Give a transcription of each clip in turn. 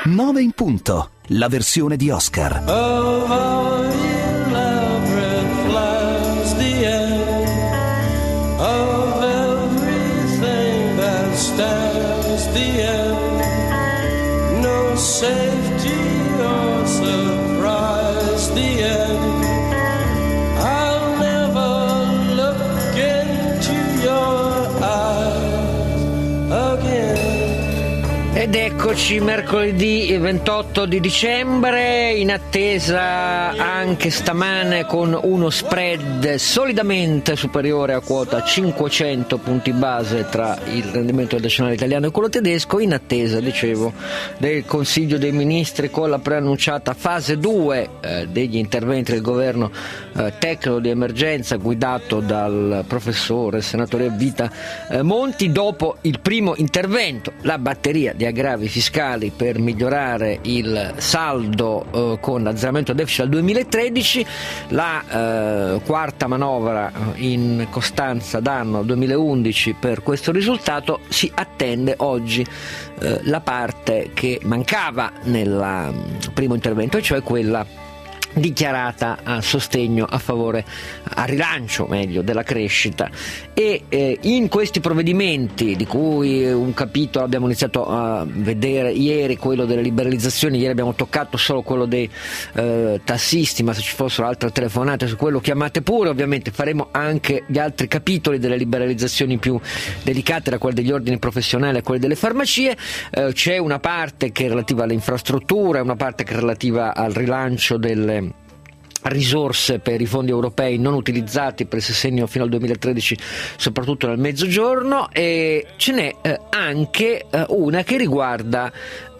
9 in punto, la versione di Oscar. Of all elaborate flies, the end of everything that stands, the end, no safety or surprise, the end. I'll never look into your eyes again. Ed eccoci mercoledì 28 di dicembre, in attesa anche stamane con uno spread solidamente superiore a quota 500 punti base tra il rendimento del decennale italiano e quello tedesco, in attesa, dicevo, del Consiglio dei Ministri con la preannunciata fase 2 degli interventi del governo tecnico di emergenza guidato dal professore senatore a vita Monti. Dopo il primo intervento, la batteria di aggravi fiscali per migliorare il saldo con l'azzeramento del deficit al 2013, la quarta manovra in costanza d'anno 2011 per questo risultato, si attende oggi la parte che mancava nel primo intervento, cioè quella dichiarata a sostegno, a favore, a rilancio meglio della crescita. E in questi provvedimenti, di cui un capitolo abbiamo iniziato a vedere ieri, quello delle liberalizzazioni, ieri abbiamo toccato solo quello dei tassisti, ma se ci fossero altre telefonate su quello chiamate pure, ovviamente faremo anche gli altri capitoli delle liberalizzazioni più delicate, da quelle degli ordini professionali a quelle delle farmacie. C'è una parte che è relativa alle infrastrutture, una parte che è relativa al rilancio delle risorse per i fondi europei non utilizzati per il sessennio fino al 2013, soprattutto nel mezzogiorno, e ce n'è anche una che riguarda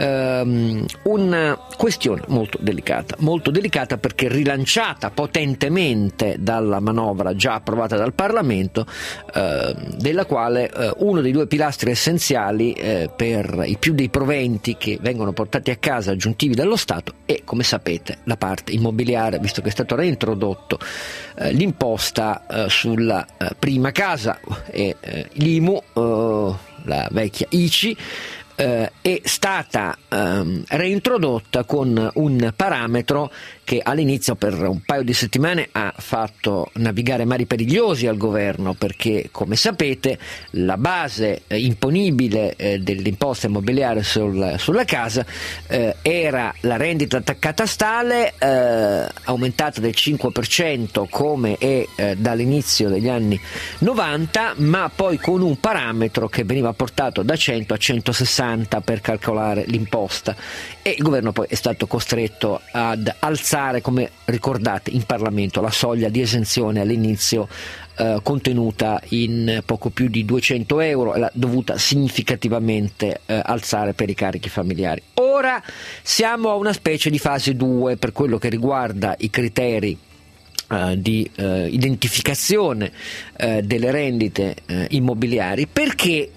una questione molto delicata perché rilanciata potentemente dalla manovra già approvata dal Parlamento, della quale uno dei due pilastri essenziali per i più dei proventi che vengono portati a casa aggiuntivi dallo Stato è, come sapete, la parte immobiliare, visto che è stato reintrodotto l'imposta sulla prima casa e l'IMU, la vecchia ICI, è stata reintrodotta con un parametro che all'inizio per un paio di settimane ha fatto navigare mari perigliosi al governo, perché, come sapete, la base imponibile dell'imposta immobiliare sulla casa era la rendita catastale aumentata del 5% come è dall'inizio degli anni 90, ma poi con un parametro che veniva portato da 100 a 160 per calcolare l'imposta, e il governo poi è stato costretto ad alzare, come ricordate, in Parlamento la soglia di esenzione all'inizio contenuta in poco più di 200 euro e l'ha dovuta significativamente alzare per i carichi familiari. Ora siamo a una specie di fase 2 per quello che riguarda i criteri di identificazione delle rendite immobiliari, perché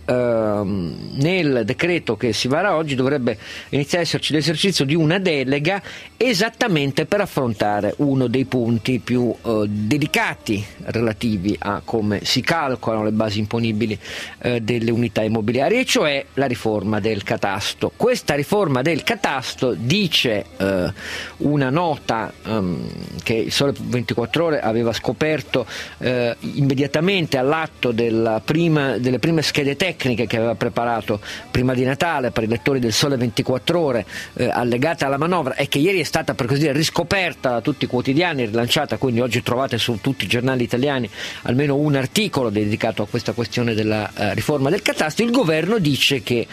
nel decreto che si vara oggi dovrebbe iniziare a esserci l'esercizio di una delega esattamente per affrontare uno dei punti più delicati relativi a come si calcolano le basi imponibili delle unità immobiliari, e cioè la riforma del catasto. Questa riforma del catasto, dice una nota che il Sole 24 Ore aveva scoperto immediatamente all'atto delle prime schede tecniche che aveva preparato prima di Natale per i lettori del Sole 24 Ore, allegata alla manovra, e che ieri è stata, per così dire, riscoperta da tutti i quotidiani, rilanciata, quindi oggi trovate su tutti i giornali italiani almeno un articolo dedicato a questa questione della riforma del catasto. Il governo dice che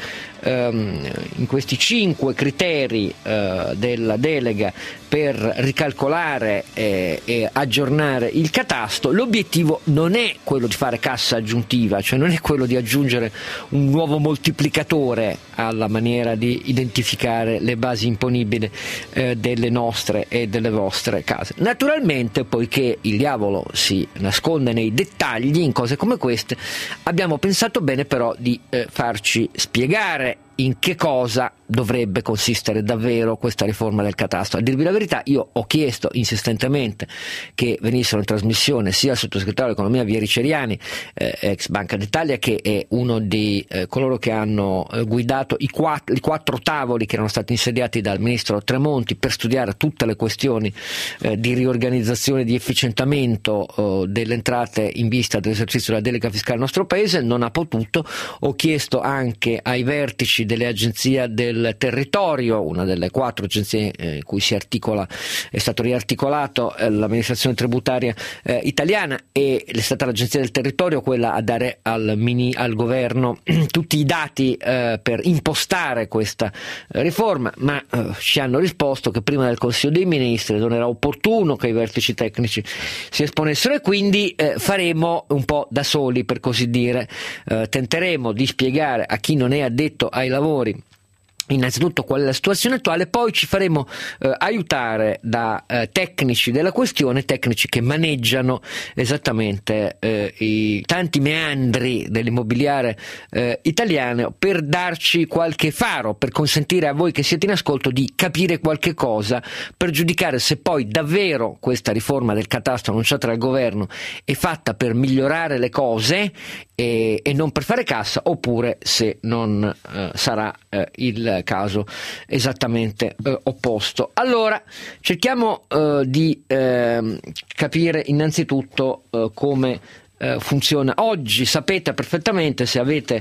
in questi 5 criteri della delega per ricalcolare e aggiornare il catasto, l'obiettivo non è quello di fare cassa aggiuntiva, cioè non è quello di aggiungere un nuovo moltiplicatore alla maniera di identificare le basi imponibili delle nostre e delle vostre case. Naturalmente, poiché il diavolo si nasconde nei dettagli in cose come queste, abbiamo pensato bene però di farci spiegare in che cosa dovrebbe consistere davvero questa riforma del catasto. A dirvi la verità, io ho chiesto insistentemente che venissero in trasmissione sia il sottosegretario all'economia Vieri Ceriani, ex Banca d'Italia, che è uno di coloro che hanno guidato i quattro tavoli che erano stati insediati dal ministro Tremonti per studiare tutte le questioni di riorganizzazione, di efficientamento delle entrate in vista dell'esercizio della delega fiscale nel nostro paese. Non ha potuto. Ho chiesto anche ai vertici delle agenzie del territorio, una delle 4 agenzie in cui è stato riarticolato l'amministrazione tributaria italiana, e è stata l'agenzia del territorio quella a dare al governo tutti i dati per impostare questa riforma, ma ci hanno risposto che prima del Consiglio dei Ministri non era opportuno che i vertici tecnici si esponessero, e quindi faremo un po' da soli, per così dire. Tenteremo di spiegare a chi non è addetto ai lavori innanzitutto qual è la situazione attuale, poi ci faremo aiutare da tecnici della questione, tecnici che maneggiano esattamente i tanti meandri dell'immobiliare italiano, per darci qualche faro, per consentire a voi che siete in ascolto di capire qualche cosa, per giudicare se poi davvero questa riforma del catasto annunciata dal governo è fatta per migliorare le cose e non per fare cassa, oppure se non sarà il caso esattamente opposto. Allora cerchiamo di capire innanzitutto come funziona oggi. Sapete perfettamente, se avete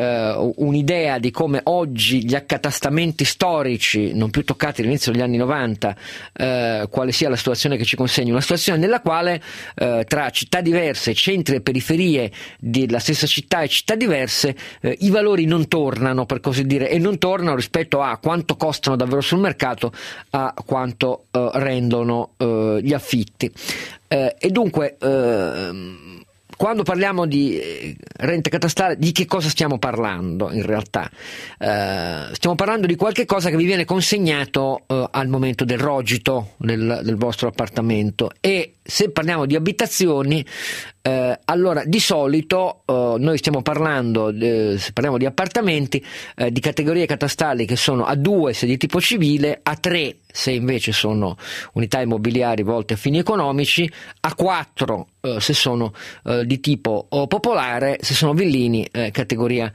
un'idea di come oggi gli accatastamenti storici, non più toccati all'inizio degli anni 90, quale sia la situazione che ci consegna, una situazione nella quale tra città diverse, centri e periferie della stessa città e città diverse, i valori non tornano, per così dire, e non tornano rispetto a quanto costano davvero sul mercato, a quanto rendono gli affitti. E dunque quando parliamo di rente catastale, di che cosa stiamo parlando in realtà? Stiamo parlando di qualche cosa che vi viene consegnato al momento del rogito del vostro appartamento, e se parliamo di abitazioni, allora di solito noi stiamo parlando, se parliamo di appartamenti, di categorie catastali che sono A2 se di tipo civile, A3 se invece sono unità immobiliari volte a fini economici, A4 se sono di tipo popolare, se sono villini categoria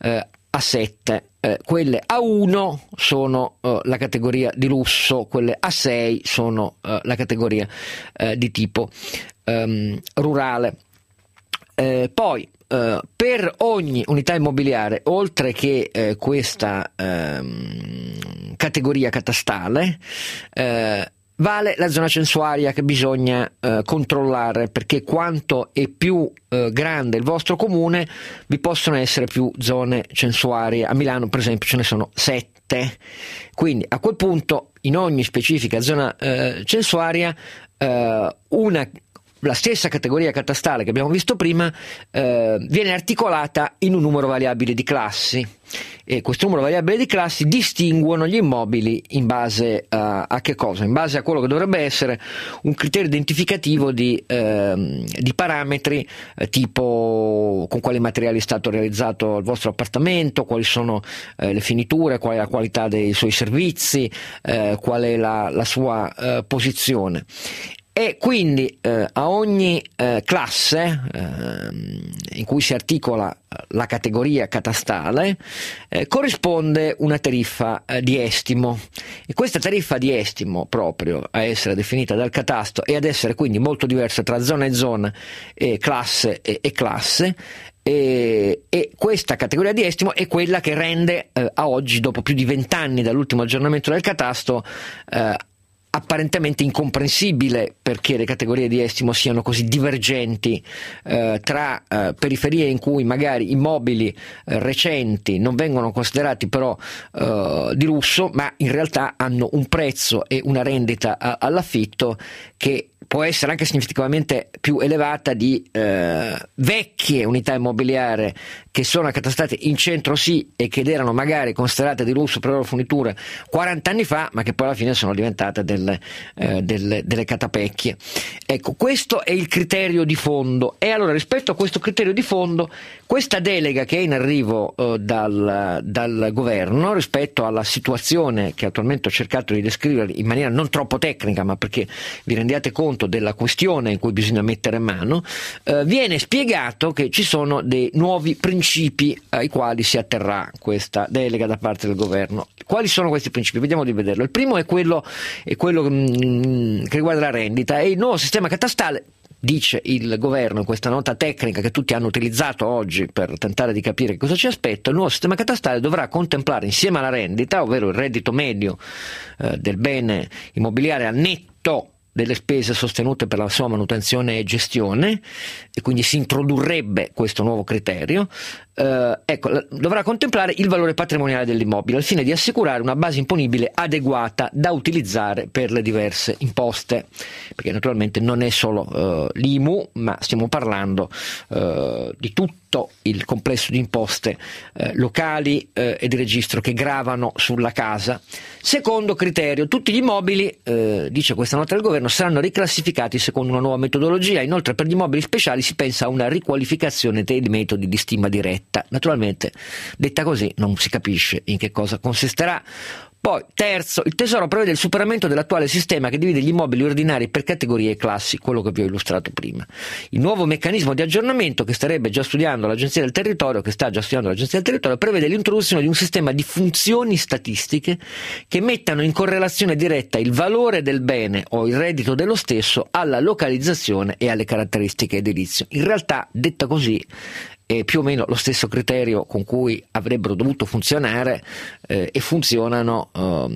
A7, quelle A1 sono la categoria di lusso, quelle A6 sono la categoria di tipo rurale. Poi per ogni unità immobiliare, oltre che questa categoria catastale, vale la zona censuaria che bisogna controllare, perché quanto è più grande il vostro comune, vi possono essere più zone censuarie. A Milano, per esempio, ce ne sono 7. Quindi a quel punto in ogni specifica zona censuaria la stessa categoria catastale che abbiamo visto prima viene articolata in un numero variabile di classi, e questo numero variabile di classi distinguono gli immobili in base a che cosa? In base a quello che dovrebbe essere un criterio identificativo di parametri tipo con quali materiali è stato realizzato il vostro appartamento, quali sono le finiture, qual è la qualità dei suoi servizi, qual è la sua posizione. E quindi a ogni classe in cui si articola la categoria catastale corrisponde una tariffa di estimo, e questa tariffa di estimo, proprio a essere definita dal catasto e ad essere quindi molto diversa tra zona e zona, e classe e classe, e questa categoria di estimo è quella che rende a oggi, dopo più di 20 anni dall'ultimo aggiornamento del catasto, apparentemente incomprensibile perché le categorie di estimo siano così divergenti tra periferie in cui magari immobili recenti non vengono considerati però di lusso, ma in realtà hanno un prezzo e una rendita all'affitto che può essere anche significativamente più elevata di vecchie unità immobiliari che sono accatastate in centro e che erano magari considerate di lusso per le loro forniture 40 anni fa, ma che poi alla fine sono diventate delle catapecchie. Ecco, questo è il criterio di fondo. E allora, rispetto a questo criterio di fondo, questa delega che è in arrivo dal governo rispetto alla situazione che attualmente ho cercato di descrivere in maniera non troppo tecnica, ma perché vi rendiate conto della questione in cui bisogna mettere mano, viene spiegato che ci sono dei nuovi principi ai quali si atterrà questa delega da parte del governo. Quali sono questi principi? Vediamo di vederlo. Il primo è quello che riguarda la rendita, e il nuovo sistema catastale, dice il governo in questa nota tecnica che tutti hanno utilizzato oggi per tentare di capire che cosa ci aspetta. Il nuovo sistema catastale dovrà contemplare insieme alla rendita, ovvero il reddito medio del bene immobiliare al netto delle spese sostenute per la sua manutenzione e gestione, e quindi si introdurrebbe questo nuovo criterio. Dovrà contemplare il valore patrimoniale dell'immobile al fine di assicurare una base imponibile adeguata da utilizzare per le diverse imposte, perché naturalmente non è solo l'IMU, ma stiamo parlando di tutto il complesso di imposte locali e di registro che gravano sulla casa. Secondo criterio, tutti gli immobili, dice questa nota del governo, saranno riclassificati secondo una nuova metodologia. Inoltre, per gli immobili speciali si pensa a una riqualificazione dei metodi di stima diretta. Naturalmente, detta così, non si capisce in che cosa consisterà. Poi, terzo, il Tesoro prevede il superamento dell'attuale sistema che divide gli immobili ordinari per categorie e classi, quello che vi ho illustrato prima. Il nuovo meccanismo di aggiornamento che sta già studiando l'Agenzia del Territorio, prevede l'introduzione di un sistema di funzioni statistiche che mettano in correlazione diretta il valore del bene o il reddito dello stesso alla localizzazione e alle caratteristiche edilizie. In realtà, detta così, è più o meno lo stesso criterio con cui avrebbero dovuto funzionare e funzionano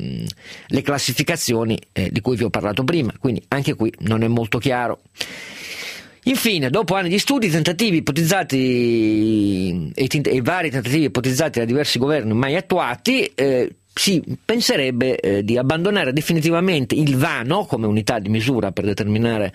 le classificazioni di cui vi ho parlato prima, quindi anche qui non è molto chiaro. Infine, dopo anni di studi, tentativi ipotizzati e vari tentativi ipotizzati da diversi governi mai attuati, si penserebbe di abbandonare definitivamente il vano come unità di misura per determinare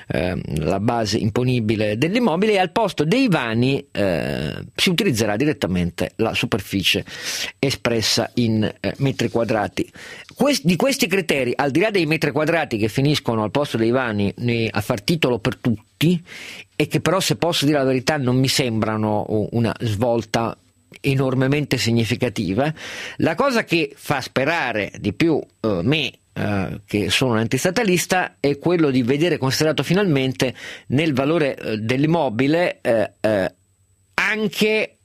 la base imponibile dell'immobile, e al posto dei vani si utilizzerà direttamente la superficie espressa in metri quadrati. Di questi criteri, al di là dei metri quadrati che finiscono al posto dei vani a far titolo per tutti, e che però, se posso dire la verità, non mi sembrano una svolta enormemente significativa, la cosa che fa sperare di più me, che sono un antistatalista, è quello di vedere considerato finalmente nel valore dell'immobile anche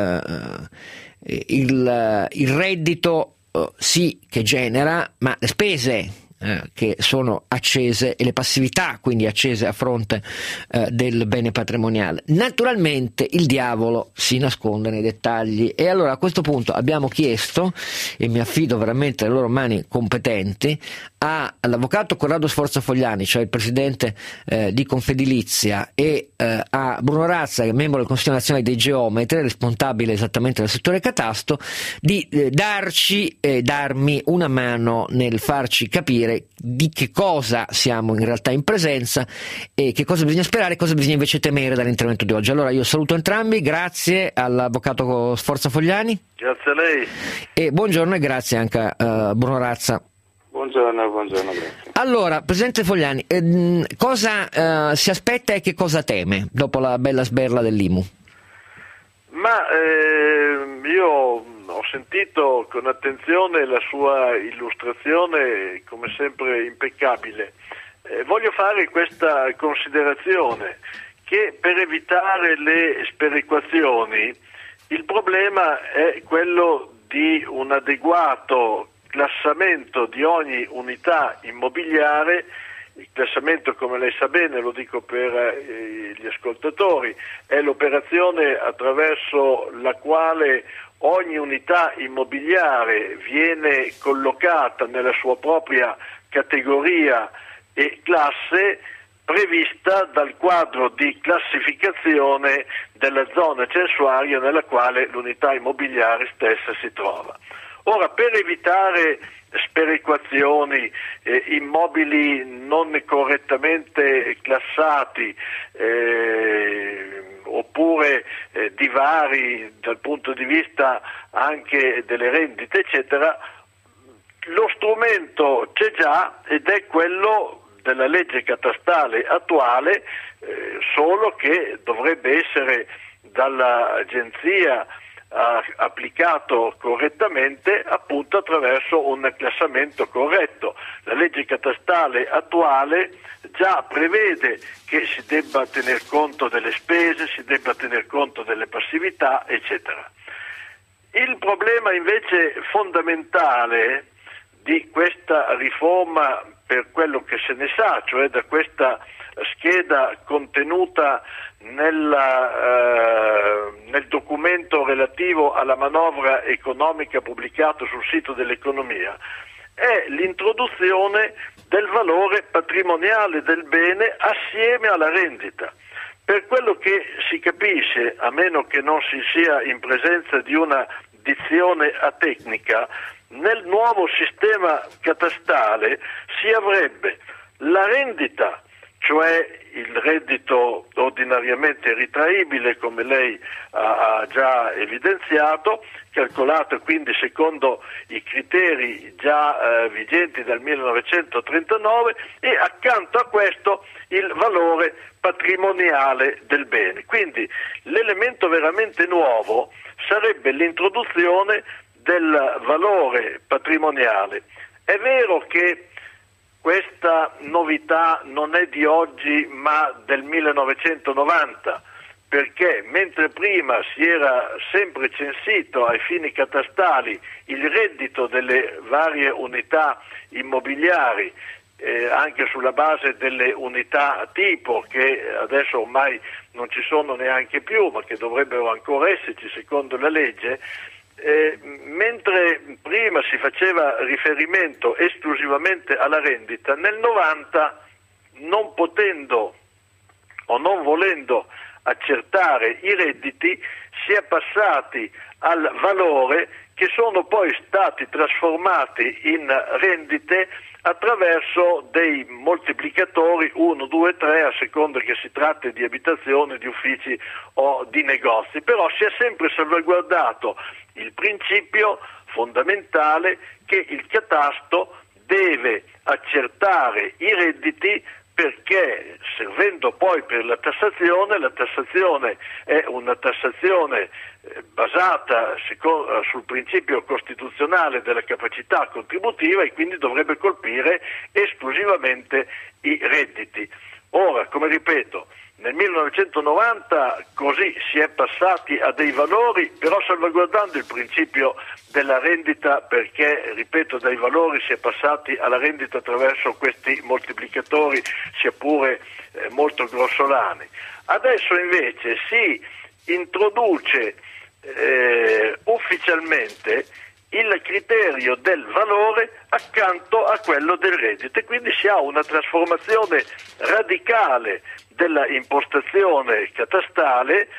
il reddito sì che genera, ma le spese che sono accese e le passività quindi accese a fronte del bene patrimoniale. Naturalmente il diavolo si nasconde nei dettagli, e allora a questo punto abbiamo chiesto, e mi affido veramente alle loro mani competenti, all'avvocato Corrado Sforzafogliani, cioè il presidente di Confedilizia, e a Bruno Razza, che è membro del Consiglio Nazionale dei Geometri, responsabile esattamente del settore catasto, di darmi una mano nel farci capire di che cosa siamo in realtà in presenza e che cosa bisogna sperare e cosa bisogna invece temere dall'intervento di oggi. Allora io saluto entrambi, grazie all'avvocato Sforzafogliani. Grazie a lei. E buongiorno, e grazie anche a Bruno Razza. Buongiorno, grazie. Allora, Presidente Fogliani, cosa si aspetta e che cosa teme dopo la bella sberla dell'IMU? Ma io ho sentito con attenzione la sua illustrazione, come sempre impeccabile. Voglio fare questa considerazione, che per evitare le sperequazioni il problema è quello di un adeguato classamento di ogni unità immobiliare. Il classamento, come lei sa bene, lo dico per gli ascoltatori, è l'operazione attraverso la quale ogni unità immobiliare viene collocata nella sua propria categoria e classe, prevista dal quadro di classificazione della zona censuaria nella quale l'unità immobiliare stessa si trova. Ora, per evitare sperequazioni, immobili non correttamente classati, oppure divari dal punto di vista anche delle rendite, eccetera, lo strumento c'è già ed è quello della legge catastale attuale, solo che dovrebbe essere dall'agenzia applicato correttamente, appunto attraverso un classamento corretto. La legge catastale attuale già prevede che si debba tener conto delle spese, si debba tener conto delle passività, eccetera. Il problema invece fondamentale di questa riforma, per quello che se ne sa, cioè da questa scheda contenuta nel documento relativo alla manovra economica pubblicato sul sito dell'economia, è l'introduzione del valore patrimoniale del bene assieme alla rendita. Per quello che si capisce, a meno che non si sia in presenza di una dizione atecnica, nel nuovo sistema catastale si avrebbe la rendita, cioè il reddito ordinariamente ritraibile, come lei ha già evidenziato, calcolato quindi secondo i criteri già vigenti dal 1939, e accanto a questo il valore patrimoniale del bene. Quindi l'elemento veramente nuovo sarebbe l'introduzione del valore patrimoniale. È vero che questa novità non è di oggi ma del 1990, perché mentre prima si era sempre censito ai fini catastali il reddito delle varie unità immobiliari, anche sulla base delle unità tipo, che adesso ormai non ci sono neanche più, ma che dovrebbero ancora esserci secondo la legge, mentre prima si faceva riferimento esclusivamente alla rendita, nel 90, non potendo o non volendo accertare i redditi, si è passati al valore, che sono poi stati trasformati in rendite attraverso dei moltiplicatori 1, 2, 3, a seconda che si tratti di abitazioni, di uffici o di negozi. Però si è sempre salvaguardato il principio fondamentale che il catasto deve accertare i redditi, perché servendo poi per la tassazione è una tassazione basata sul principio costituzionale della capacità contributiva, e quindi dovrebbe colpire esclusivamente i redditi. Ora, come ripeto, nel 1990 così si è passati a dei valori, però salvaguardando il principio della rendita, perché, ripeto, dai valori si è passati alla rendita attraverso questi moltiplicatori, sia pure molto grossolani. Adesso invece si introduce ufficialmente il criterio del valore accanto a quello del reddito, e quindi si ha una trasformazione radicale della impostazione catastale,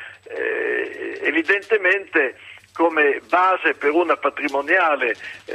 evidentemente come base per una patrimoniale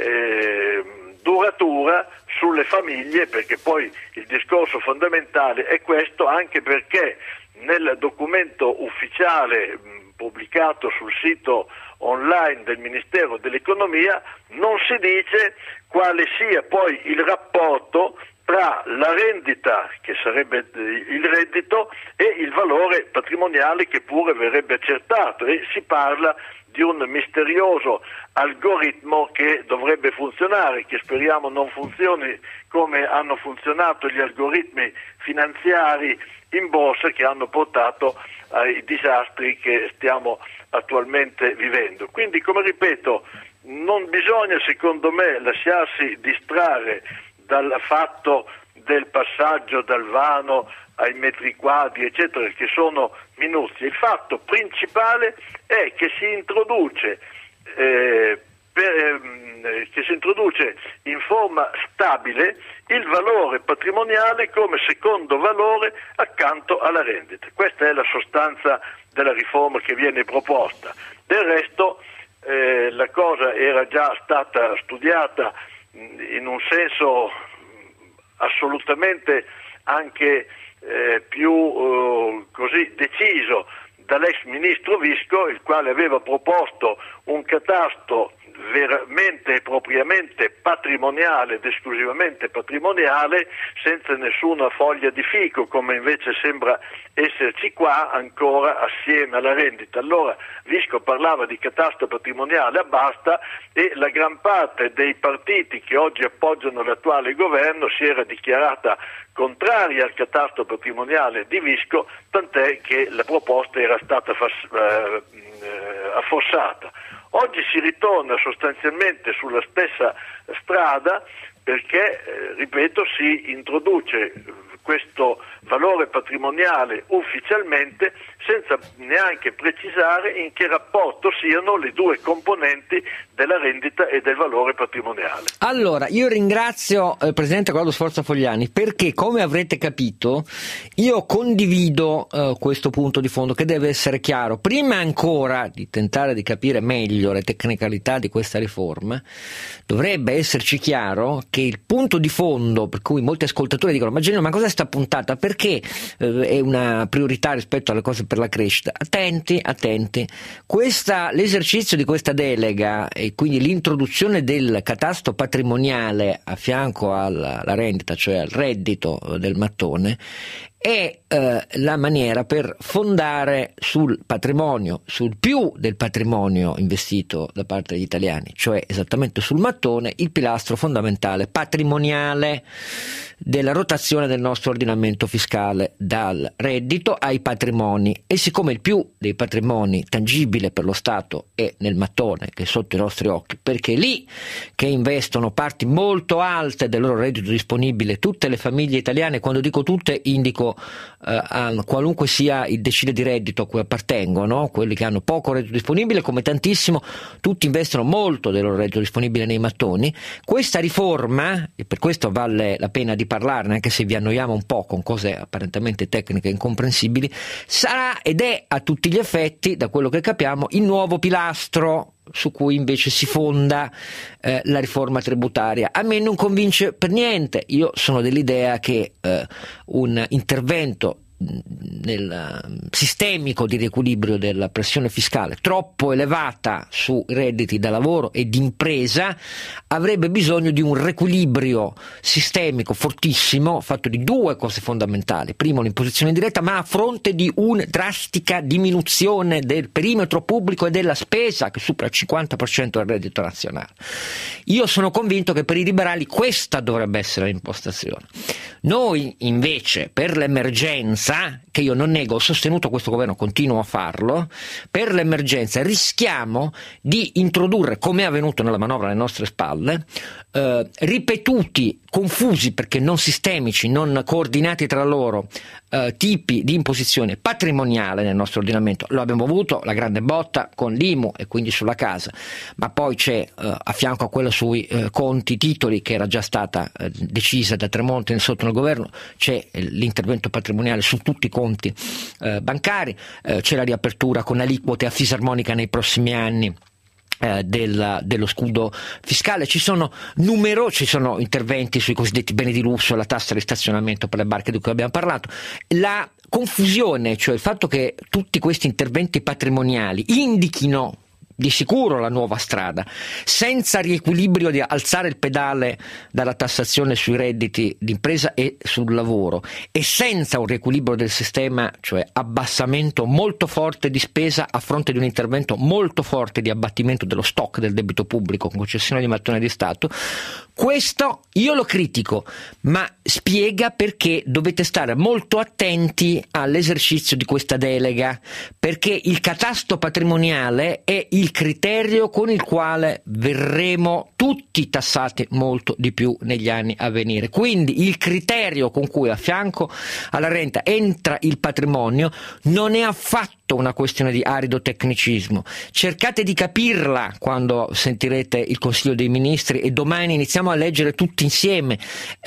duratura sulle famiglie, perché poi il discorso fondamentale è questo, anche perché nel documento ufficiale pubblicato sul sito online del Ministero dell'Economia non si dice quale sia poi il rapporto tra la rendita, che sarebbe il reddito, e il valore patrimoniale, che pure verrebbe accertato, e si parla di un misterioso algoritmo che dovrebbe funzionare, che speriamo non funzioni come hanno funzionato gli algoritmi finanziari in borsa, che hanno portato ai disastri che stiamo attualmente vivendo. Quindi, come ripeto, non bisogna, secondo me, lasciarsi distrarre dal fatto del passaggio dal vano ai metri quadri, eccetera, che sono minuzie. Il fatto principale è che si introduce in forma stabile il valore patrimoniale come secondo valore accanto alla rendita. Questa è la sostanza della riforma che viene proposta. Del resto la cosa era già stata studiata in un senso assolutamente anche più così deciso dall'ex ministro Visco, il quale aveva proposto un catasto veramente e propriamente patrimoniale ed esclusivamente patrimoniale, senza nessuna foglia di fico, come invece sembra esserci qua ancora assieme alla rendita. Allora Visco parlava di catasto patrimoniale a basta, e la gran parte dei partiti che oggi appoggiano l'attuale governo si era dichiarata contraria al catasto patrimoniale di Visco, tant'è che la proposta era stata affossata. Oggi si ritorna sostanzialmente sulla stessa strada perché, ripeto, si introduce questo valore patrimoniale ufficialmente senza neanche precisare in che rapporto siano le due componenti della rendita e del valore patrimoniale. Allora, io ringrazio il Presidente Corrado Sforza Fogliani perché, come avrete capito, io condivido questo punto di fondo che deve essere chiaro. Prima ancora di tentare di capire meglio le tecnicalità di questa riforma, dovrebbe esserci chiaro che il punto di fondo per cui molti ascoltatori dicono: ma Genio, ma cos'è sta puntata? Perché è una priorità rispetto alle cose per la crescita? Attenti, l'esercizio di questa delega e quindi l'introduzione del catasto patrimoniale a fianco alla rendita, cioè al reddito del mattone, è la maniera per fondare sul patrimonio, sul più del patrimonio investito da parte degli italiani, cioè esattamente sul mattone, il pilastro fondamentale patrimoniale della rotazione del nostro ordinamento fiscale dal reddito ai patrimoni. E siccome il più dei patrimoni tangibile per lo Stato è nel mattone, che è sotto i nostri occhi, perché è lì che investono parti molto alte del loro reddito disponibile tutte le famiglie italiane. Quando dico tutte indico qualunque sia il decile di reddito a cui appartengono, quelli che hanno poco reddito disponibile come tantissimo, tutti investono molto del loro reddito disponibile nei mattoni. Questa riforma, e per questo vale la pena di parlarne anche se vi annoiamo un po' con cose apparentemente tecniche e incomprensibili, sarà ed è a tutti gli effetti, da quello che capiamo, il nuovo pilastro su cui invece si fonda la riforma tributaria. A me non convince per niente. Io sono dell'idea che un intervento nel sistemico di riequilibrio della pressione fiscale troppo elevata sui redditi da lavoro e di impresa avrebbe bisogno di un riequilibrio sistemico fortissimo, fatto di due cose fondamentali. Primo, l'imposizione diretta, ma a fronte di una drastica diminuzione del perimetro pubblico e della spesa che supera il 50% del reddito nazionale. Io sono convinto che per i liberali questa dovrebbe essere l'impostazione. Noi invece, per l'emergenza, che io non nego, ho sostenuto questo governo, continuo a farlo, per l'emergenza rischiamo di introdurre, come è avvenuto nella manovra alle nostre spalle, ripetuti, confusi perché non sistemici, non coordinati tra loro, tipi di imposizione patrimoniale nel nostro ordinamento. Lo abbiamo avuto, la grande botta con l'IMU e quindi sulla casa, ma poi c'è a fianco a quella sui conti titoli, che era già stata decisa da Tremonti sotto il governo, c'è l'intervento patrimoniale su tutti i conti bancari, c'è la riapertura con aliquote a fisarmonica nei prossimi anni dello scudo fiscale, ci sono interventi sui cosiddetti beni di lusso, la tassa di stazionamento per le barche di cui abbiamo parlato. La confusione, cioè il fatto che tutti questi interventi patrimoniali indichino di sicuro la nuova strada, senza riequilibrio di alzare il pedale dalla tassazione sui redditi d'impresa e sul lavoro, e senza un riequilibrio del sistema, cioè abbassamento molto forte di spesa a fronte di un intervento molto forte di abbattimento dello stock del debito pubblico con concessione di mattone di Stato. Questo io lo critico, ma spiega perché dovete stare molto attenti all'esercizio di questa delega, perché il catasto patrimoniale è il criterio con il quale verremo tutti tassati molto di più negli anni a venire. Quindi il criterio con cui a fianco alla renta entra il patrimonio non è affatto una questione di arido tecnicismo. Cercate di capirla quando sentirete il Consiglio dei Ministri, e domani iniziamo a leggere tutti insieme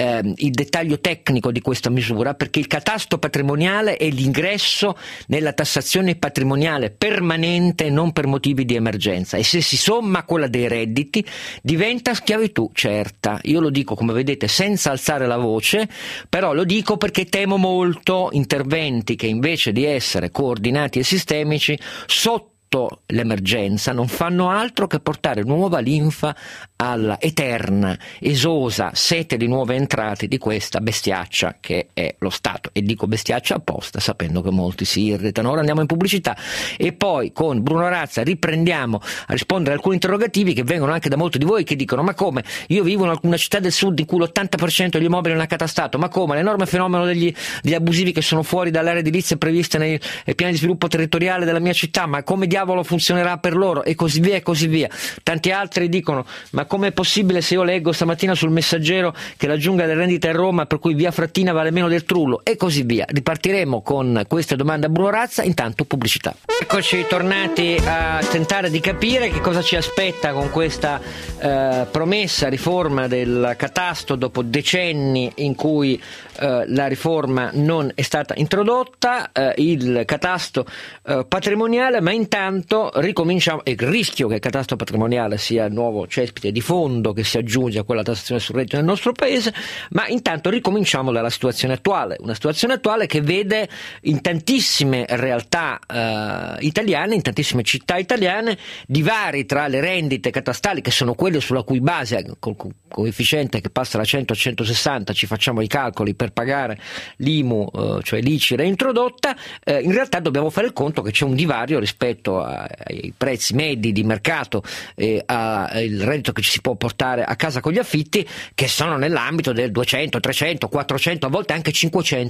il dettaglio tecnico di questa misura, perché il catasto patrimoniale è l'ingresso nella tassazione patrimoniale permanente, non per motivi di emergenza, e se si somma quella dei redditi diventa schiavitù certa. Io lo dico, come vedete, senza alzare la voce, però lo dico perché temo molto interventi che invece di essere coordinati e sistemici sotto l'emergenza non fanno altro che portare nuova linfa alla eterna, esosa sete di nuove entrate di questa bestiaccia che è lo Stato. E dico bestiaccia apposta, sapendo che molti si irritano. Ora andiamo in pubblicità e poi con Bruno Razza riprendiamo a rispondere a alcuni interrogativi che vengono anche da molti di voi, che dicono: ma come, io vivo in alcuna città del sud in cui l'80% degli immobili non è accatastato, ma come, l'enorme fenomeno degli abusivi che sono fuori dall'area edilizia prevista nei piani di sviluppo territoriale della mia città, ma come diavolo funzionerà per loro, e così via e così via. Tanti altri dicono: ma com'è possibile, se io leggo stamattina sul Messaggero che la giungla delle rendite è Roma, per cui via Frattina vale meno del Trullo, e così via. Ripartiremo con queste domande a Bruno Razza, intanto pubblicità. Eccoci tornati a tentare di capire che cosa ci aspetta con questa promessa riforma del catasto dopo decenni in cui la riforma non è stata introdotta, il catasto patrimoniale. Ma intanto ricominciamo, e il rischio che il catasto patrimoniale sia il nuovo cespite di fondo che si aggiunge a quella tassazione sul reddito nel nostro paese. Ma intanto ricominciamo dalla situazione attuale, una situazione attuale che vede in tantissime realtà italiane, in tantissime città italiane, divari tra le rendite catastali, che sono quelle sulla cui base, col coefficiente che passa da 100 a 160, ci facciamo i calcoli per pagare l'IMU, cioè l'ICI reintrodotta. In realtà dobbiamo fare il conto che c'è un divario rispetto ai prezzi medi di mercato e al reddito che ci si può portare a casa con gli affitti, che sono nell'ambito del 200, 300, 400, a volte anche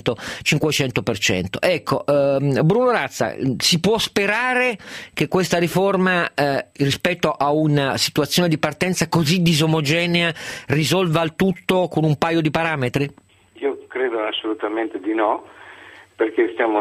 500%. Ecco, Bruno Razza, si può sperare che questa riforma rispetto a una situazione di partenza così disomogenea risolva il tutto con un paio di parametri? Io credo assolutamente di no, perché stiamo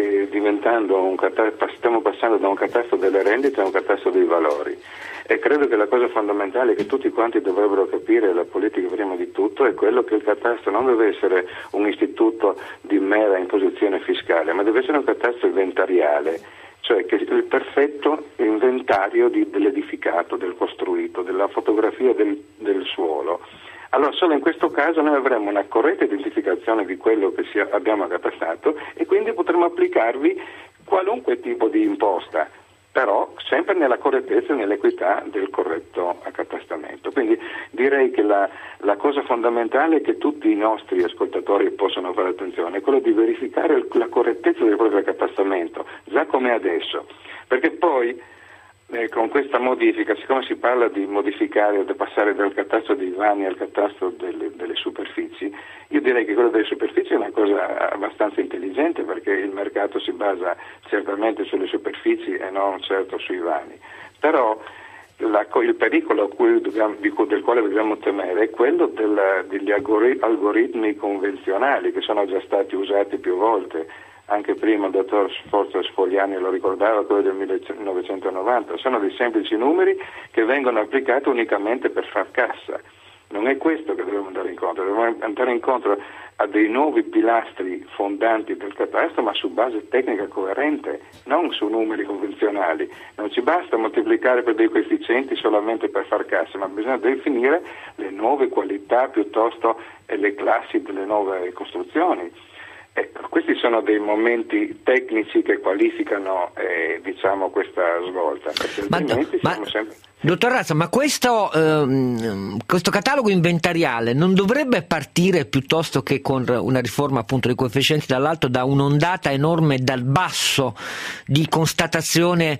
passando da un catasto delle rendite a un catasto dei valori, e credo che la cosa fondamentale che tutti quanti dovrebbero capire, la politica prima di tutto, è quello che il catasto non deve essere un istituto di mera imposizione fiscale, ma deve essere un catasto inventariale, cioè che il perfetto inventario dell'edificato, del costruito, della fotografia del suolo. Allora solo in questo caso noi avremo una corretta identificazione di quello che abbiamo accatastato, e quindi potremo applicarvi qualunque tipo di imposta, però sempre nella correttezza e nell'equità del corretto accatastamento. Quindi direi che la cosa fondamentale è che tutti i nostri ascoltatori possano fare attenzione, è quello di verificare la correttezza del proprio accatastamento, già come adesso, perché poi con questa modifica, siccome si parla di modificare o di passare dal catasto dei vani al catasto delle superfici, io direi che quello delle superfici è una cosa abbastanza intelligente, perché il mercato si basa certamente sulle superfici e non certo sui vani. Però il pericolo del quale dobbiamo temere è quello degli algoritmi convenzionali, che sono già stati usati più volte. Anche prima il dottor Sforza Sfogliani lo ricordava, quello del 1990, sono dei semplici numeri che vengono applicati unicamente per far cassa. Non è questo che dobbiamo andare incontro, dobbiamo andare incontro a dei nuovi pilastri fondanti del catasto, ma su base tecnica coerente, non su numeri convenzionali. Non ci basta moltiplicare per dei coefficienti solamente per far cassa, ma bisogna definire le nuove qualità piuttosto e le classi delle nuove costruzioni. Questi sono dei momenti tecnici che qualificano questa svolta, perché altrimenti siamo sempre... Dottor Razza, ma questo catalogo inventariale non dovrebbe partire, piuttosto che con una riforma appunto dei coefficienti dall'alto, da un'ondata enorme dal basso di constatazione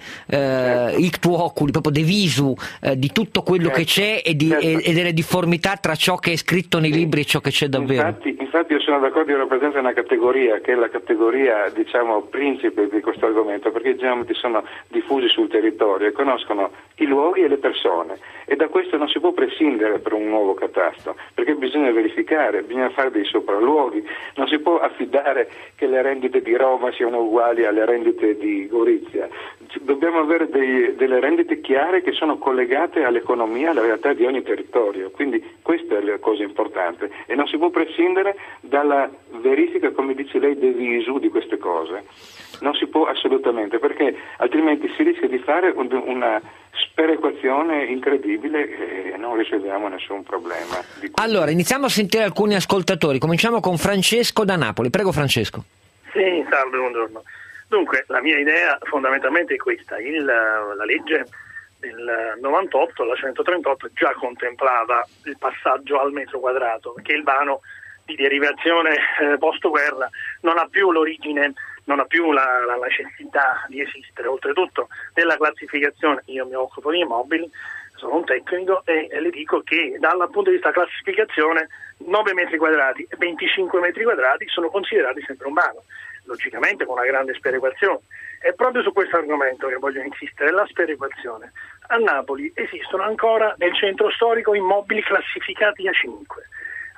ictu oculi, proprio de visu, di tutto quello che c'è e delle difformità tra ciò che è scritto nei libri e ciò che c'è davvero? Infatti io sono d'accordo, io rappresento una categoria che è la categoria principe di questo argomento, perché i geometri sono diffusi sul territorio e conoscono i luoghi e delle persone, e da questo non si può prescindere per un nuovo catasto, perché bisogna verificare, bisogna fare dei sopralluoghi, non si può affidare che le rendite di Roma siano uguali alle rendite di Gorizia. Dobbiamo avere delle rendite chiare che sono collegate all'economia, alla realtà di ogni territorio, quindi questa è la cosa importante, e non si può prescindere dalla verifica, come dice lei, de visu di queste cose. Non si può assolutamente, perché altrimenti si rischia di fare una sperequazione incredibile e non risolviamo nessun problema. Allora, iniziamo a sentire alcuni ascoltatori. Cominciamo con Francesco da Napoli. Prego, Francesco. Sì, salve, buongiorno. Dunque, la mia idea fondamentalmente è questa. La legge del 98, la 138, già contemplava il passaggio al metro quadrato, perché il vano di derivazione post-guerra non ha più l'origine, non ha più la necessità di esistere. Oltretutto, nella classificazione, io mi occupo di immobili, sono un tecnico e le dico che dal punto di vista classificazione 9 metri quadrati e 25 metri quadrati sono considerati sempre un vano, logicamente con una grande sperequazione. È proprio su questo argomento che voglio insistere, la sperequazione. A Napoli esistono ancora nel centro storico immobili classificati A5.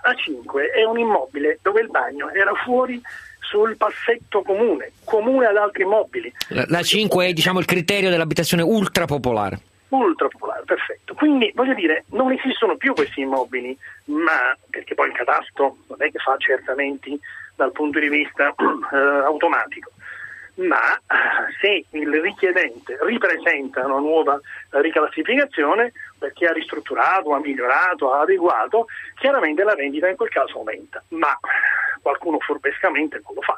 A5 è un immobile dove il bagno era fuori sul passetto comune ad altri immobili. La 5 è, diciamo, il criterio dell'abitazione ultrapopolare. Ultrapopolare, perfetto. Quindi, voglio dire, non esistono più questi immobili, ma perché poi il catasto non è che fa accertamenti dal punto di vista automatico, ma se il richiedente ripresenta una nuova riclassificazione perché ha ristrutturato, ha migliorato, ha adeguato, chiaramente la vendita in quel caso aumenta, ma qualcuno furbescamente non lo fa.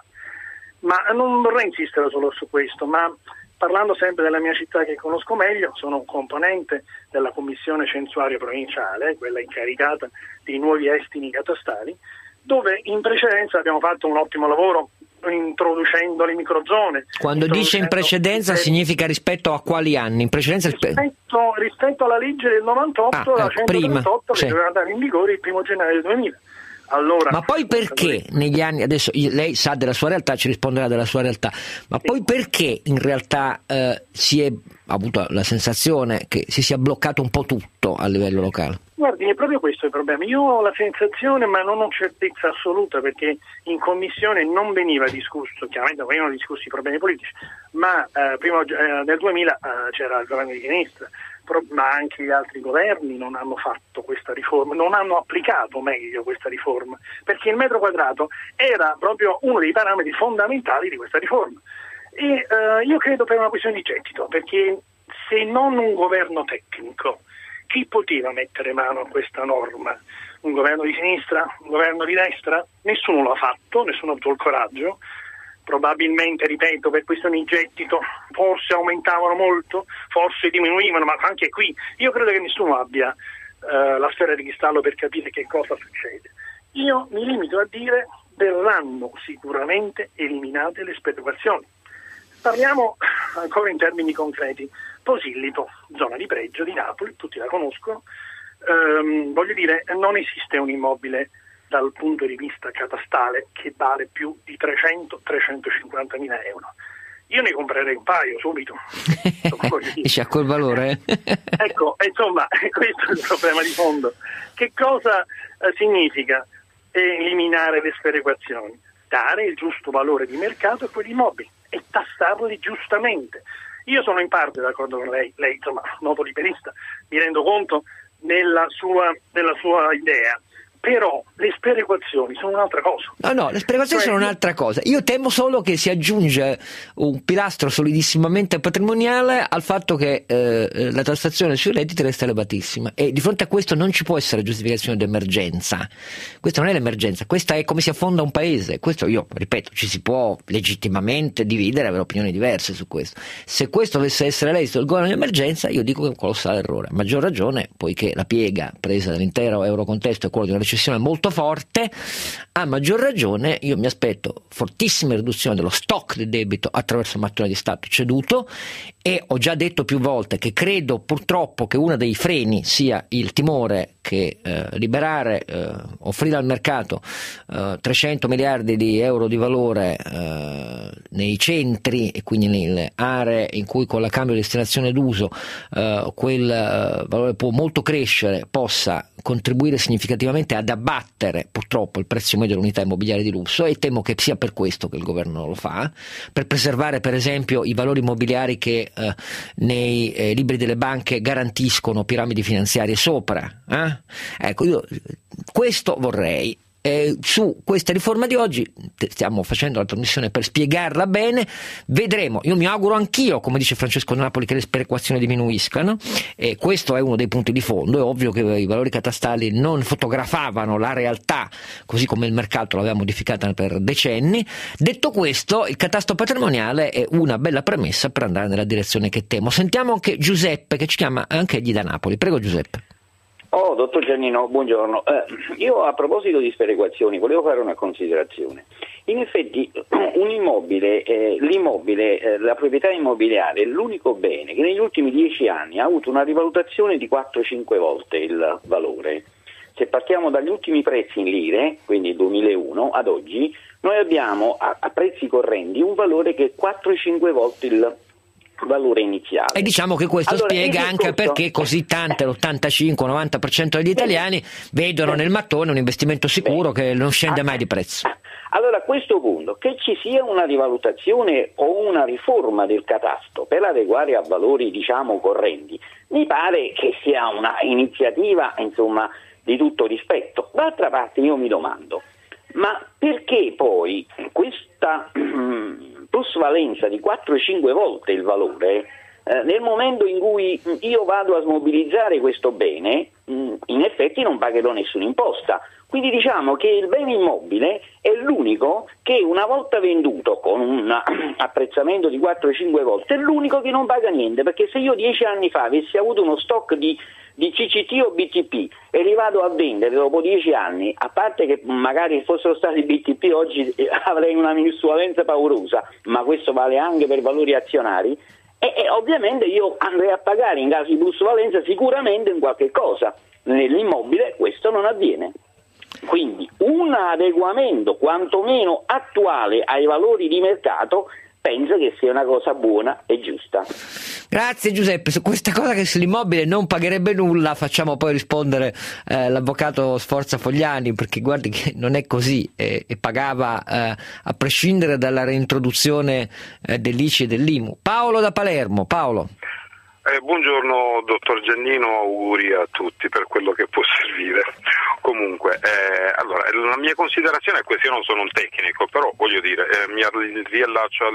Ma non vorrei insistere solo su questo, ma parlando sempre della mia città che conosco meglio, sono un componente della commissione censuaria provinciale, quella incaricata dei nuovi estimi catastali, dove in precedenza abbiamo fatto un ottimo lavoro introducendo le microzone. Quando dice in precedenza significa rispetto a quali anni? In precedenza rispetto alla legge del 98, la 138 che doveva andare in vigore il 1 gennaio del 2000. Allora, ma poi perché negli anni, adesso lei sa della sua realtà, ci risponderà della sua realtà, ma poi perché in realtà si è avuto la sensazione che si sia bloccato un po' tutto a livello locale? Guardi, è proprio questo il problema. Io ho la sensazione, ma non ho certezza assoluta, perché in commissione non veniva discusso, chiaramente venivano discussi i problemi politici, ma nel 2000 c'era il governo di sinistra, ma anche gli altri governi non hanno fatto questa riforma, non hanno applicato meglio questa riforma, perché il metro quadrato era proprio uno dei parametri fondamentali di questa riforma. E io credo per una questione di gettito, perché se non un governo tecnico, chi poteva mettere mano a questa norma? Un governo di sinistra? Un governo di destra? Nessuno l'ha fatto, nessuno ha avuto il coraggio. Probabilmente, ripeto, per questioni di gettito forse aumentavano molto, forse diminuivano, ma anche qui io credo che nessuno abbia la sfera di cristallo per capire che cosa succede. Io mi limito a dire verranno sicuramente eliminate le sperequazioni. Parliamo ancora in termini concreti. Posillipo, zona di pregio di Napoli, tutti la conoscono, voglio dire, non esiste un immobile dal punto di vista catastale che vale più di 300-350 mila euro. Io ne comprerei un paio subito. Dice a quel valore? Ecco, insomma, questo è il problema di fondo. Che cosa significa eliminare le sperequazioni? Dare il giusto valore di mercato a quegli immobili e tassarli giustamente. Io sono in parte d'accordo con lei insomma, noto liberista, mi rendo conto della sua idea, però le sperequazioni sono un'altra cosa. No, le sperequazioni sono un'altra cosa. Io temo solo che si aggiunge un pilastro solidissimamente patrimoniale al fatto che la tassazione sui redditi resta elevatissima, e di fronte a questo non ci può essere giustificazione di emergenza. Questa non è l'emergenza, questa è come si affonda un paese. Questo, io ripeto, ci si può legittimamente dividere, avere opinioni diverse su questo. Se questo dovesse essere l'esito del governo di emergenza, io dico che è un colossale errore. A maggior ragione poiché la piega presa dall'intero eurocontesto è quello di una recessione molto forte, a maggior ragione io mi aspetto fortissime riduzioni dello stock di debito attraverso il mattone di Stato ceduto e ho già detto più volte che credo purtroppo che uno dei freni sia il timore che liberare, offrire al mercato 300 miliardi di euro di valore nei centri e quindi nelle aree in cui con la cambio di destinazione d'uso quel valore può molto crescere, possa contribuire significativamente ad abbattere purtroppo il prezzo medio dell'unità immobiliare di lusso, e temo che sia per questo che il governo lo fa, per preservare per esempio i valori immobiliari che nei libri delle banche garantiscono piramidi finanziarie sopra. Ecco, io questo vorrei. Su questa riforma di oggi stiamo facendo la trasmissione per spiegarla bene, vedremo. Io mi auguro anch'io, come dice Francesco Napoli, che le sperequazioni diminuiscano, e questo è uno dei punti di fondo. È ovvio che i valori catastali non fotografavano la realtà così come il mercato l'aveva modificata per decenni. Detto questo, il catasto patrimoniale è una bella premessa per andare nella direzione che temo. Sentiamo anche Giuseppe, che ci chiama anche egli da Napoli. Prego Giuseppe. Oh, dottor Giannino, buongiorno. Io a proposito di sperequazioni volevo fare una considerazione. In effetti un immobile, la proprietà immobiliare è l'unico bene che negli ultimi 10 anni ha avuto una rivalutazione di 4-5 volte il valore. Se partiamo dagli ultimi prezzi in lire, quindi 2001 ad oggi, noi abbiamo a prezzi correnti un valore che è 4-5 volte il valore iniziale. E diciamo che questo spiega anche perché così tante, l'85-90% degli italiani vedono nel mattone un investimento sicuro che non scende mai di prezzo. Allora, a questo punto, che ci sia una rivalutazione o una riforma del catasto per adeguare a valori, diciamo, correnti, mi pare che sia una iniziativa, insomma, di tutto rispetto. D'altra parte io mi domando, ma perché poi questa plusvalenza di 4-5 volte il valore, nel momento in cui io vado a smobilizzare questo bene, in effetti non pagherò nessuna imposta. Quindi diciamo che il bene immobile è l'unico che una volta venduto con un apprezzamento di 4-5 volte è l'unico che non paga niente, perché se io 10 anni fa avessi avuto uno stock di CCT o BTP e li vado a vendere dopo 10 anni, a parte che magari fossero stati BTP oggi avrei una minusvalenza paurosa, ma questo vale anche per valori azionari, e ovviamente io andrei a pagare in caso di plusvalenza sicuramente in qualche cosa. Nell'immobile questo non avviene. Quindi un adeguamento quantomeno attuale ai valori di mercato penso che sia una cosa buona e giusta. Grazie Giuseppe, su questa cosa che sull'immobile non pagherebbe nulla facciamo poi rispondere l'avvocato Sforza Fogliani, perché guardi che non è così, e pagava a prescindere dalla reintroduzione dell'ICI e dell'IMU. Paolo da Palermo. Paolo. Buongiorno dottor Giannino, auguri a tutti per quello che può servire. Comunque, allora, la mia considerazione è questa: io non sono un tecnico, però voglio dire, mi riallaccio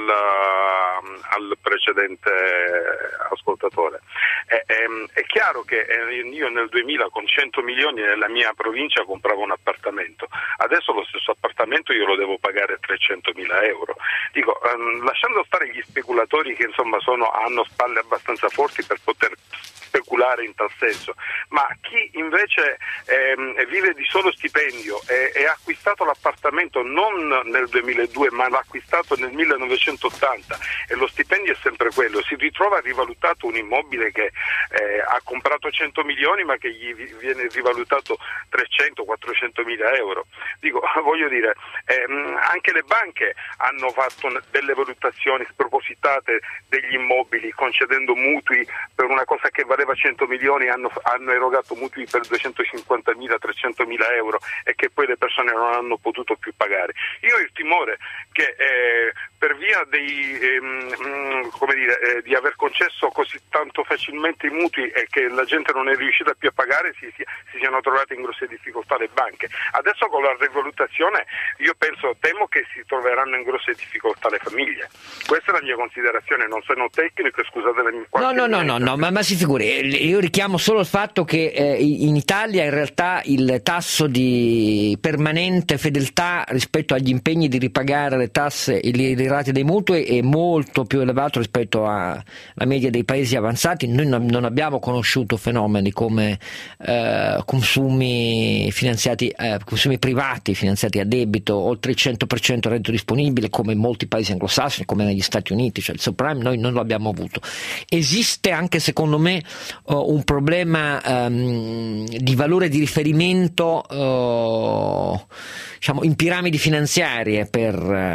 al precedente ascoltatore. È chiaro che io nel 2000 con 100 milioni nella mia provincia compravo un appartamento, adesso lo stesso appartamento io lo devo pagare 300.000 euro. Dico, lasciando stare gli speculatori che insomma hanno spalle abbastanza forti per poter speculare in tal senso, ma chi invece vive di solo stipendio e ha acquistato l'appartamento non nel 2002 ma l'ha acquistato nel 1980 e lo stipendio è sempre quello, si ritrova rivalutato un immobile che ha comprato 100 milioni ma che gli viene rivalutato 300-400 mila euro. Dico, voglio dire, anche le banche hanno fatto delle valutazioni spropositate degli immobili concedendo mutui per una cosa che valeva 100 milioni, hanno erogato mutui per 250.000-300.000 euro e che poi le persone non hanno potuto più pagare. Io ho il timore che per via di aver concesso così tanto facilmente i mutui e che la gente non è riuscita più a pagare, si siano trovate in grosse difficoltà le banche. Adesso con la rivalutazione io temo che si troveranno in grosse difficoltà le famiglie. Questa è la mia considerazione, non sono tecnico, scusate la mia No, ma si figuri, io richiamo solo il fatto che in Italia in realtà il tasso di permanente fedeltà rispetto agli impegni di ripagare le tasse e le rate dei mutui è molto più elevato rispetto a la media dei paesi avanzati. Noi non abbiamo conosciuto fenomeni come consumi privati finanziati a debito oltre il 100% reddito disponibile, come in molti paesi anglosassoni, come negli Stati Uniti, cioè il subprime noi non lo abbiamo avuto. Esiste anche, secondo me, un problema di valore di riferimento diciamo in piramidi finanziarie per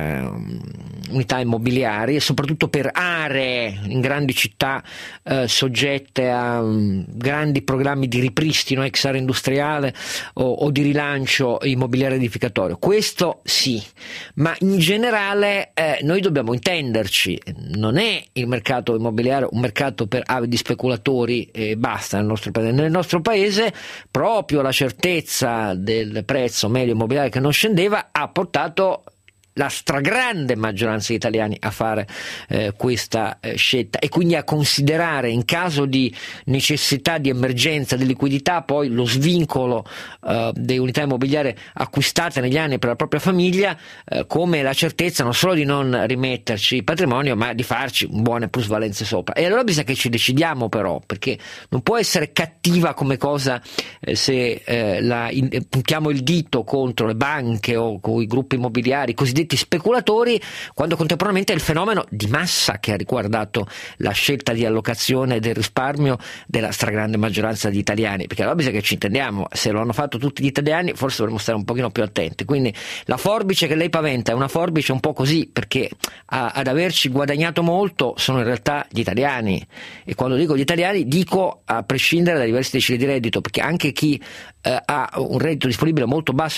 unità immobiliari, e soprattutto per aree in grandi città soggette a grandi programmi di ripristino ex area industriale o di rilancio immobiliare edificatorio. Questo sì, ma in generale noi dobbiamo intenderci, non è il mercato immobiliare un mercato per avidi speculatori e basta nel nostro paese. Nel nostro paese proprio la certezza del prezzo medio immobiliare che non scendeva ha portato la stragrande maggioranza degli italiani a fare questa scelta, e quindi a considerare in caso di necessità, di emergenza, di liquidità, poi lo svincolo delle unità immobiliari acquistate negli anni per la propria famiglia come la certezza non solo di non rimetterci patrimonio, ma di farci buone plusvalenze sopra. E allora bisogna che ci decidiamo, però, perché non può essere cattiva come cosa se puntiamo il dito contro le banche o con i gruppi immobiliari cosiddetti speculatori, quando contemporaneamente è il fenomeno di massa che ha riguardato la scelta di allocazione del risparmio della stragrande maggioranza degli italiani, perché allora bisogna che ci intendiamo, se lo hanno fatto tutti gli italiani forse dovremmo stare un pochino più attenti. Quindi la forbice che lei paventa è una forbice un po' così, perché ad averci guadagnato molto sono in realtà gli italiani, e quando dico gli italiani dico a prescindere da diversi decili di reddito, perché anche chi ha un reddito disponibile molto basso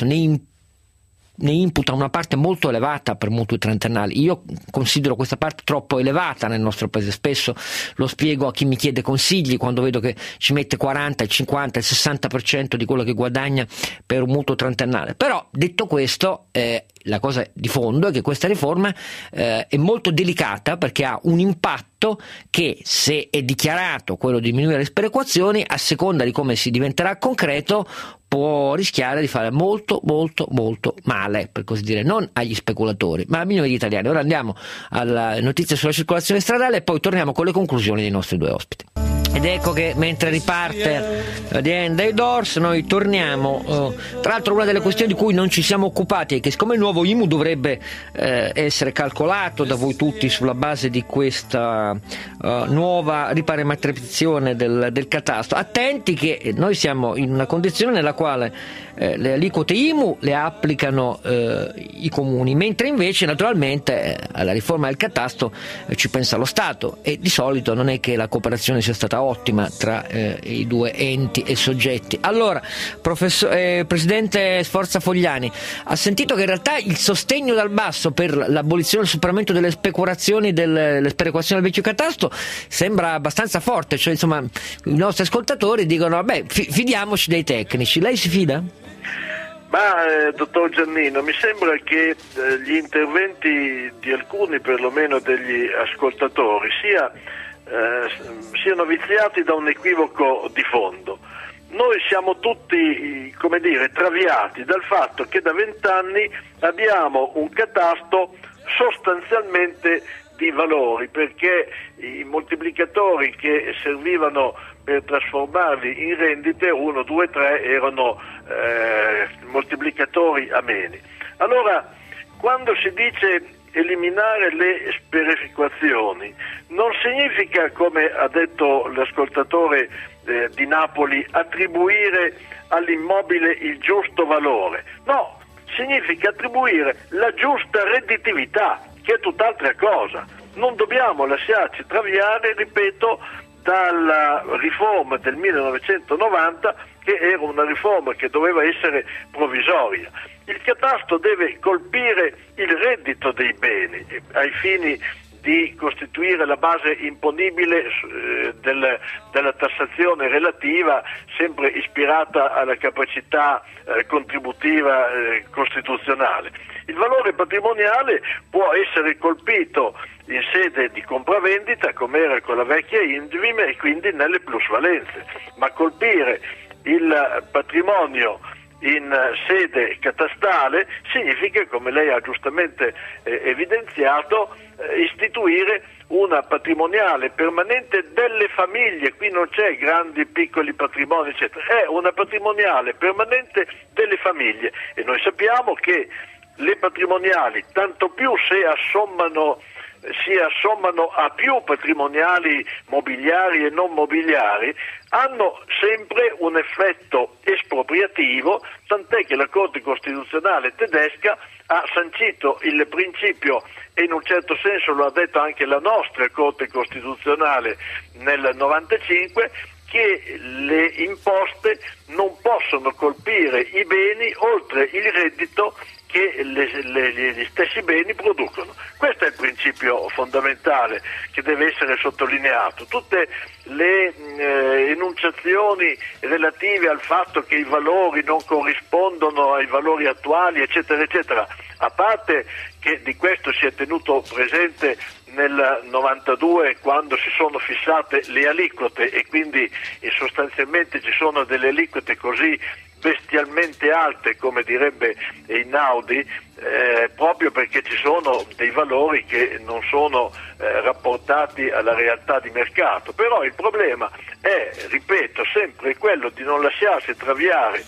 ne imputa una parte molto elevata per mutui trentennali. Io considero questa parte troppo elevata nel nostro paese, spesso lo spiego a chi mi chiede consigli quando vedo che ci mette 40, il 50, il 60% di quello che guadagna per un mutuo trentennale. Però detto questo, la cosa di fondo è che questa riforma è molto delicata, perché ha un impatto che, se è dichiarato quello di diminuire le sperequazioni, a seconda di come si diventerà concreto può rischiare di fare molto molto molto male, per così dire, non agli speculatori ma a milioni di italiani. Ora andiamo alla notizia sulla circolazione stradale e poi torniamo con le conclusioni dei nostri due ospiti. Ed ecco che mentre riparte The End dei Doors noi torniamo, tra l'altro una delle questioni di cui non ci siamo occupati è che siccome il nuovo IMU dovrebbe essere calcolato da voi tutti sulla base di questa nuova riparametrazione del catasto, attenti che noi siamo in una condizione nella quale le aliquote IMU le applicano i comuni, mentre invece naturalmente alla riforma del catasto ci pensa lo Stato, e di solito non è che la cooperazione sia stata ottima tra i due enti e soggetti. Allora, Presidente Sforza Fogliani, ha sentito che in realtà il sostegno dal basso per l'abolizione e il superamento delle speculazioni delle sperequazioni del vecchio catasto sembra abbastanza forte, cioè insomma i nostri ascoltatori dicono vabbè, fidiamoci dei tecnici. Lei si fida? Ma dottor Giannino, mi sembra che gli interventi di alcuni, perlomeno degli ascoltatori, siano viziati da un equivoco di fondo. Noi siamo tutti, come dire, traviati dal fatto che da 20 anni abbiamo un catasto sostanzialmente di valori, perché i moltiplicatori che servivano per trasformarli in rendite 1, 2, 3 erano moltiplicatori ameni. Allora, quando si dice eliminare le sperequazioni, non significa, come ha detto l'ascoltatore di Napoli, attribuire all'immobile il giusto valore. No, significa attribuire la giusta redditività, che è tutt'altra cosa. Non dobbiamo lasciarci traviare, ripeto, dalla riforma del 1990, che era una riforma che doveva essere provvisoria. Il catasto deve colpire il reddito dei beni ai fini di costituire la base imponibile della tassazione relativa, sempre ispirata alla capacità contributiva costituzionale. Il valore patrimoniale può essere colpito in sede di compravendita, come era con la vecchia Indivim, e quindi nelle plusvalenze, ma colpire il patrimonio in sede catastale significa, come lei ha giustamente evidenziato, istituire una patrimoniale permanente delle famiglie. Qui non c'è grandi, piccoli patrimoni, eccetera, è una patrimoniale permanente delle famiglie, e noi sappiamo che le patrimoniali, tanto più si assommano a più patrimoniali mobiliari e non mobiliari, hanno sempre un effetto espropriativo, tant'è che la Corte Costituzionale tedesca ha sancito il principio, e in un certo senso lo ha detto anche la nostra Corte Costituzionale nel 95, che le imposte non possono colpire i beni oltre il reddito che gli stessi beni producono. Questo è il principio fondamentale che deve essere sottolineato. Tutte le enunciazioni relative al fatto che i valori non corrispondono ai valori attuali, eccetera, eccetera, a parte che di questo si è tenuto presente nel 92 quando si sono fissate le aliquote, e quindi sostanzialmente ci sono delle aliquote così bestialmente alte, come direbbe Einaudi, proprio perché ci sono dei valori che non sono rapportati alla realtà di mercato. Però il problema è, ripeto, sempre quello di non lasciarsi traviare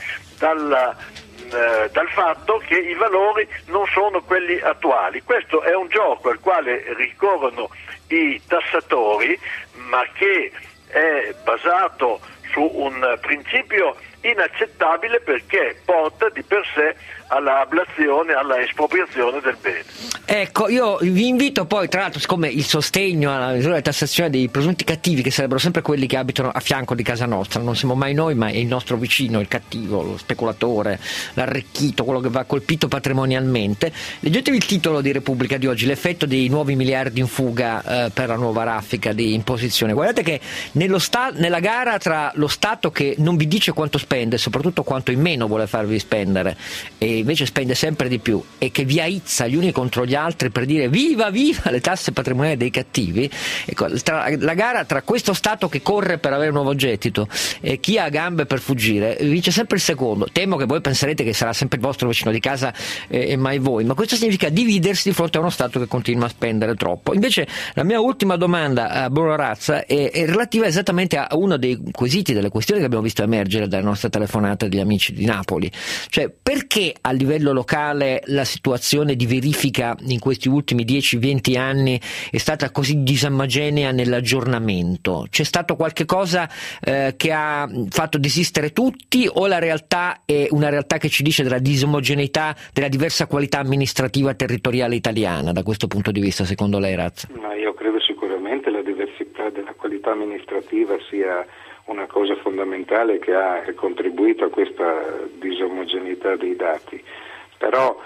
dal fatto che i valori non sono quelli attuali. Questo è un gioco al quale ricorrono i tassatori, ma che è basato su un principio inaccettabile, perché porta di per sé alla ablazione, alla espropriazione del bene. Ecco, io vi invito poi, tra l'altro, siccome il sostegno alla misura di tassazione dei presunti cattivi, che sarebbero sempre quelli che abitano a fianco di casa nostra, non siamo mai noi, ma è il nostro vicino, il cattivo, lo speculatore, l'arricchito, quello che va colpito patrimonialmente. Leggetevi il titolo di Repubblica di oggi: l'effetto dei nuovi miliardi in fuga per la nuova raffica di imposizione. Guardate che nella gara tra lo Stato, che non vi dice quanto spende, soprattutto quanto in meno vuole farvi spendere, e invece spende sempre di più, e che vi aizza gli uni contro gli altri per dire viva viva le tasse patrimoniali dei cattivi, ecco, la gara tra questo Stato che corre per avere un nuovo gettito e chi ha gambe per fuggire, vince sempre il secondo. Temo che voi penserete che sarà sempre il vostro vicino di casa e mai voi, ma questo significa dividersi di fronte a uno Stato che continua a spendere troppo. Invece la mia ultima domanda a Bruno Razza è relativa esattamente a uno dei quesiti, delle questioni che abbiamo visto emergere dalle nostre telefonate degli amici di Napoli, cioè perché a livello locale la situazione di verifica in questi ultimi 10-20 anni è stata così disomogenea nell'aggiornamento? C'è stato qualche cosa che ha fatto desistere tutti, o la realtà è una realtà che ci dice della disomogeneità, della diversa qualità amministrativa territoriale italiana da questo punto di vista, secondo lei, Razza? Ma io credo sicuramente la diversità della qualità amministrativa sia una cosa fondamentale che ha contribuito a questa disomogeneità dei dati, però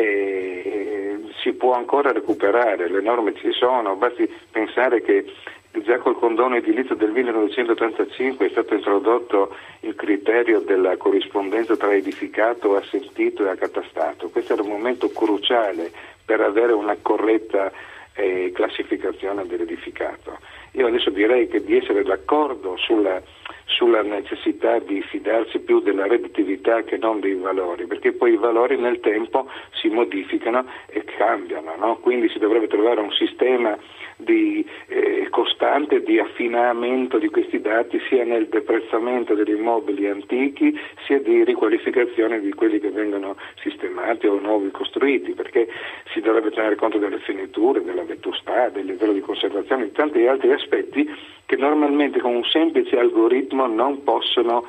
si può ancora recuperare, le norme ci sono, basti pensare che già col condono edilizio del 1985 è stato introdotto il criterio della corrispondenza tra edificato, assentito e accatastato. Questo era un momento cruciale per avere una corretta classificazione dell'edificato. Io adesso direi che di essere d'accordo sulla necessità di fidarsi più della redditività che non dei valori, perché poi i valori nel tempo si modificano e cambiano, no? Quindi si dovrebbe trovare un sistema di costante di affinamento di questi dati, sia nel deprezzamento degli immobili antichi, sia di riqualificazione di quelli che vengono sistemati o nuovi costruiti, perché si dovrebbe tenere conto delle finiture, della vetustà, del livello di conservazione, di tanti altri aspetti che normalmente con un semplice algoritmo non possono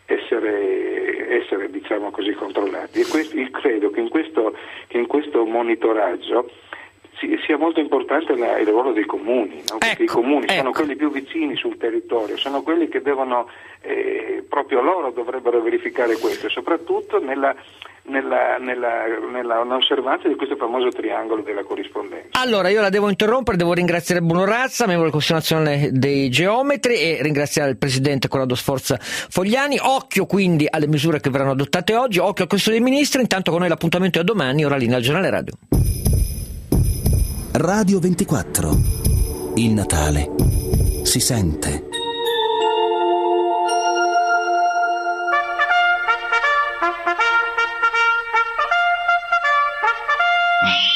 essere diciamo così controllati. E io credo che in questo monitoraggio sia molto importante il ruolo dei comuni, no? Perché i comuni sono quelli più vicini sul territorio, sono quelli che devono proprio loro dovrebbero verificare questo, e soprattutto nell'osservanza di questo famoso triangolo della corrispondenza. Allora io la devo interrompere, devo ringraziare Bruno Razza, membro del Consiglio Nazionale dei Geometri, e ringraziare il presidente Corrado Sforza Fogliani. Occhio quindi alle misure che verranno adottate oggi, occhio al Consiglio dei Ministri. Intanto con noi l'appuntamento è domani, ora linea al Giornale Radio. Radio 24. Il Natale si sente. Bye.